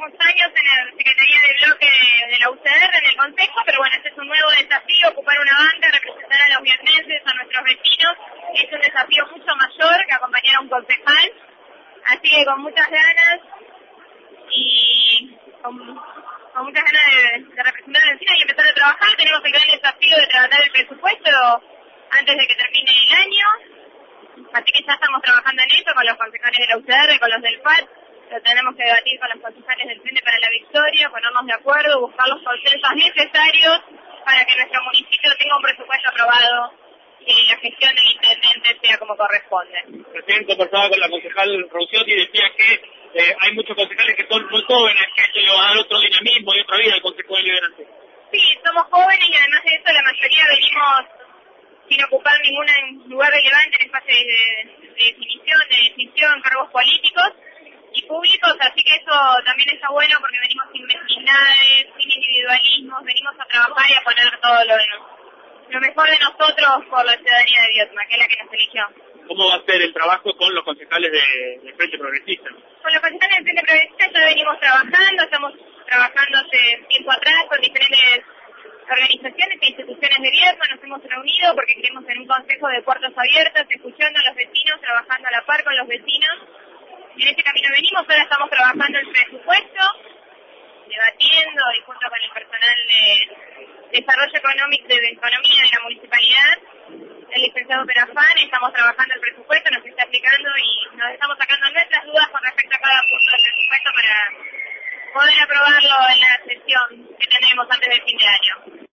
llevamos años en la Secretaría de Bloque de la UCR, en el Consejo, pero bueno, este es un nuevo desafío, ocupar una banca, representar a los vietnenses, a nuestros vecinos, es un desafío mucho mayor que acompañar a un concejal, así que con muchas ganas y con muchas ganas de representar a vecinos y empezar a trabajar. Tenemos el gran desafío de tratar el presupuesto antes de que termine el año, así que ya estamos trabajando en eso con los concejales de la UCR, con los del FAT. Lo tenemos que debatir con los concejales del Frente para la Victoria, ponernos de acuerdo, buscar los consensos necesarios para que nuestro municipio tenga un presupuesto aprobado y la gestión del intendente sea como corresponde. Recién conversaba con la concejal Roussetti y decía que hay muchos concejales que son muy jóvenes, que esto le va a dar otro dinamismo y otra vida al Consejo Deliberante. Sí, somos jóvenes y además de eso la mayoría venimos sin ocupar ningún lugar relevante en espacios de decisión, cargos políticos y públicos, así que eso también está bueno porque venimos sin mezquindades, sin individualismos, venimos a trabajar y a poner todo lo mejor de nosotros por la ciudadanía de Viedma, que es la que nos eligió. ¿Cómo va a ser el trabajo con los concejales del Frente Progresista? Con los concejales del Frente Progresista ya venimos trabajando, estamos trabajando hace tiempo atrás con diferentes organizaciones e instituciones de Viedma, nos hemos reunido porque queremos en un consejo de puertas abiertas, escuchando a los vecinos, trabajando a la par con los vecinos. En este camino venimos, ahora estamos trabajando el presupuesto, debatiendo y junto con el personal de desarrollo económico de economía de la municipalidad, el licenciado Perafán, estamos trabajando el presupuesto, nos está explicando y nos estamos sacando nuestras dudas con respecto a cada punto del presupuesto para poder aprobarlo en la sesión que tenemos antes del fin de año.